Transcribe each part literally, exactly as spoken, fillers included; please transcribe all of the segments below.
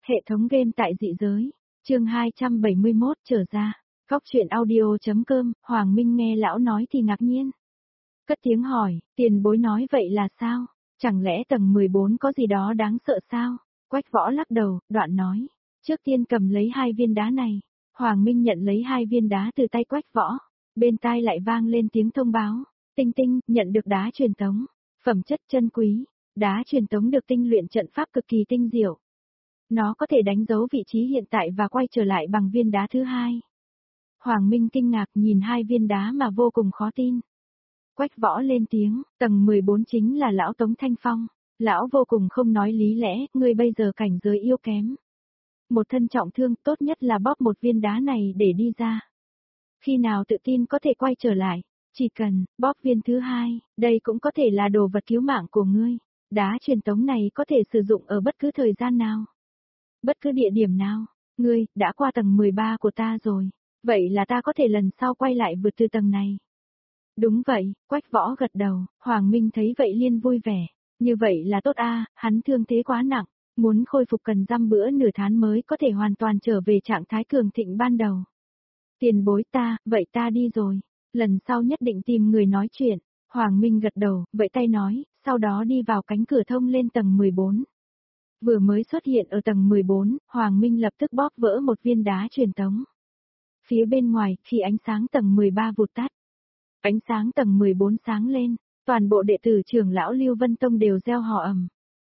Hệ thống game tại dị giới. Chương hai trăm bảy mươi mốt trở ra. Góc truyện audio.com, Hoàng Minh nghe lão nói thì ngạc nhiên. Cất tiếng hỏi, tiền bối nói vậy là sao? Chẳng lẽ tầng mười bốn có gì đó đáng sợ sao? Quách Võ lắc đầu, đoạn nói. Trước tiên cầm lấy hai viên đá này. Hoàng Minh nhận lấy hai viên đá từ tay Quách Võ. Bên tai lại vang lên tiếng thông báo. Tinh tinh, nhận được đá truyền tống. Phẩm chất chân quý. Đá truyền tống được tinh luyện trận pháp cực kỳ tinh diệu. Nó có thể đánh dấu vị trí hiện tại và quay trở lại bằng viên đá thứ hai. Hoàng Minh kinh ngạc nhìn hai viên đá mà vô cùng khó tin. Quách Võ lên tiếng, tầng mười bốn chính là lão Tống Thanh Phong. Lão vô cùng không nói lý lẽ, ngươi bây giờ cảnh giới yếu kém. Một thân trọng thương tốt nhất là bóp một viên đá này để đi ra. Khi nào tự tin có thể quay trở lại, chỉ cần bóp viên thứ hai, đây cũng có thể là đồ vật cứu mạng của ngươi. Đá truyền tống này có thể sử dụng ở bất cứ thời gian nào. Bất cứ địa điểm nào, ngươi đã qua tầng mười ba của ta rồi, vậy là ta có thể lần sau quay lại vượt từ tầng này. Đúng vậy, Quách Võ gật đầu, Hoàng Minh thấy vậy liên vui vẻ, như vậy là tốt a, hắn thương thế quá nặng, muốn khôi phục cần dăm bữa nửa tháng mới có thể hoàn toàn trở về trạng thái cường thịnh ban đầu. Tiền bối ta, vậy ta đi rồi, lần sau nhất định tìm người nói chuyện. Hoàng Minh gật đầu, vẫy tay nói, sau đó đi vào cánh cửa thông lên tầng mười bốn. Vừa mới xuất hiện ở tầng mười bốn, Hoàng Minh lập tức bóp vỡ một viên đá truyền tống. Phía bên ngoài, khi ánh sáng tầng mười ba vụt tắt, ánh sáng tầng mười bốn sáng lên, toàn bộ đệ tử trưởng lão Lưu Vân Tông đều reo hò ầm.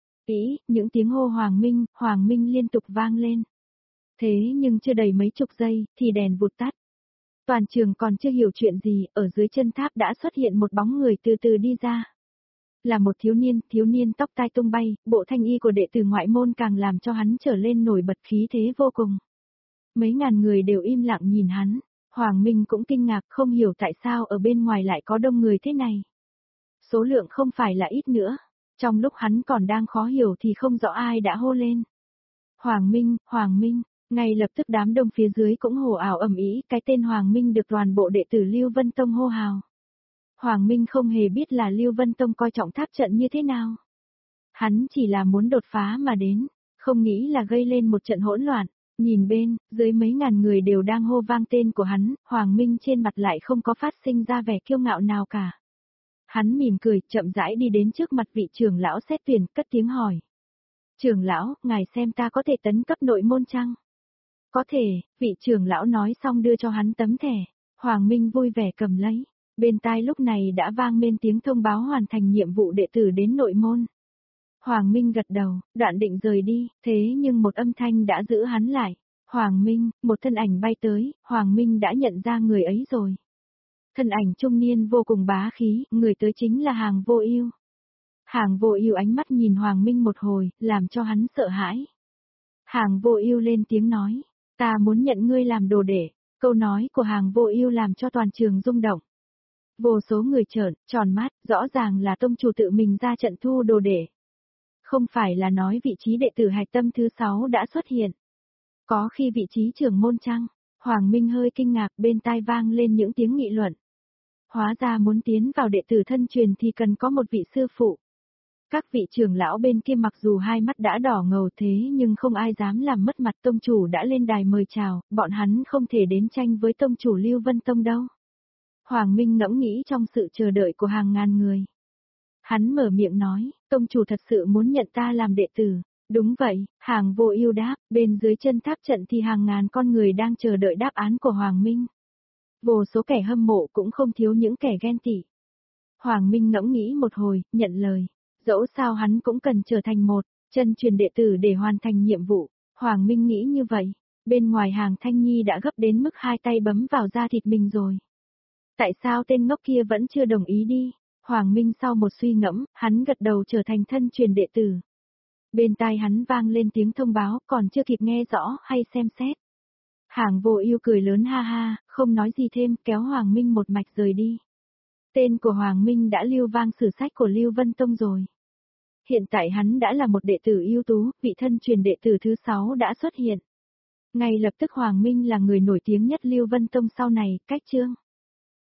Ý, những tiếng hô Hoàng Minh, Hoàng Minh liên tục vang lên. Thế nhưng chưa đầy mấy chục giây, thì đèn vụt tắt. Toàn trường còn chưa hiểu chuyện gì, ở dưới chân tháp đã xuất hiện một bóng người từ từ đi ra. Là một thiếu niên, thiếu niên tóc tai tung bay, bộ thanh y của đệ tử ngoại môn càng làm cho hắn trở lên nổi bật khí thế vô cùng. Mấy ngàn người đều im lặng nhìn hắn, Hoàng Minh cũng kinh ngạc không hiểu tại sao ở bên ngoài lại có đông người thế này. Số lượng không phải là ít nữa, trong lúc hắn còn đang khó hiểu thì không rõ ai đã hô lên. Hoàng Minh, Hoàng Minh, ngay lập tức đám đông phía dưới cũng hô ào ầm ĩ, cái tên Hoàng Minh được toàn bộ đệ tử Lưu Vân Tông hô hào. Hoàng Minh không hề biết là Lưu Vân Tông coi trọng tháp trận như thế nào. Hắn chỉ là muốn đột phá mà đến, không nghĩ là gây lên một trận hỗn loạn. Nhìn bên, dưới mấy ngàn người đều đang hô vang tên của hắn, Hoàng Minh trên mặt lại không có phát sinh ra vẻ kiêu ngạo nào cả. Hắn mỉm cười, chậm rãi đi đến trước mặt vị trưởng lão xét tuyển, cất tiếng hỏi. Trưởng lão, ngài xem ta có thể tấn cấp nội môn chăng? Có thể, vị trưởng lão nói xong đưa cho hắn tấm thẻ. Hoàng Minh vui vẻ cầm lấy. Bên tai lúc này đã vang lên tiếng thông báo hoàn thành nhiệm vụ đệ tử đến nội môn. Hoàng Minh gật đầu, đoạn định rời đi, thế nhưng một âm thanh đã giữ hắn lại. Hoàng Minh, một thân ảnh bay tới, Hoàng Minh đã nhận ra người ấy rồi. Thân ảnh trung niên vô cùng bá khí, người tới chính là Hàng Vô Ưu. Hàng Vô Ưu ánh mắt nhìn Hoàng Minh một hồi, làm cho hắn sợ hãi. Hàng Vô Ưu lên tiếng nói, ta muốn nhận ngươi làm đồ đệ. Câu nói của Hàng Vô Ưu làm cho toàn trường rung động. Vô số người trợn tròn mắt, rõ ràng là tông chủ tự mình ra trận thu đồ đệ. Không phải là nói vị trí đệ tử hạch tâm thứ sáu đã xuất hiện. Có khi vị trí trưởng môn chăng? Hoàng Minh hơi kinh ngạc, bên tai vang lên những tiếng nghị luận. Hóa ra muốn tiến vào đệ tử thân truyền thì cần có một vị sư phụ. Các vị trưởng lão bên kia mặc dù hai mắt đã đỏ ngầu thế nhưng không ai dám làm mất mặt, tông chủ đã lên đài mời chào, bọn hắn không thể đến tranh với tông chủ Lưu Vân Tông đâu. Hoàng Minh ngẫm nghĩ trong sự chờ đợi của hàng ngàn người. Hắn mở miệng nói, tông chủ thật sự muốn nhận ta làm đệ tử. Đúng vậy, Hàng Vô Ưu đáp, bên dưới chân tháp trận thì hàng ngàn con người đang chờ đợi đáp án của Hoàng Minh. Vô số kẻ hâm mộ cũng không thiếu những kẻ ghen tị. Hoàng Minh ngẫm nghĩ một hồi, nhận lời. Dẫu sao hắn cũng cần trở thành một chân truyền đệ tử để hoàn thành nhiệm vụ. Hoàng Minh nghĩ như vậy. Bên ngoài Hàng Thanh Nhi đã gấp đến mức hai tay bấm vào da thịt mình rồi. Tại sao tên ngốc kia vẫn chưa đồng ý đi? Hoàng Minh sau một suy ngẫm, hắn gật đầu trở thành thân truyền đệ tử. Bên tai hắn vang lên tiếng thông báo, còn chưa kịp nghe rõ hay xem xét. Hàng Vô Ưu cười lớn ha ha, không nói gì thêm, kéo Hoàng Minh một mạch rời đi. Tên của Hoàng Minh đã lưu vang sử sách của Lưu Vân Tông rồi. Hiện tại hắn đã là một đệ tử ưu tú, vị thân truyền đệ tử thứ sáu đã xuất hiện. Ngay lập tức Hoàng Minh là người nổi tiếng nhất Lưu Vân Tông sau này, cách chương.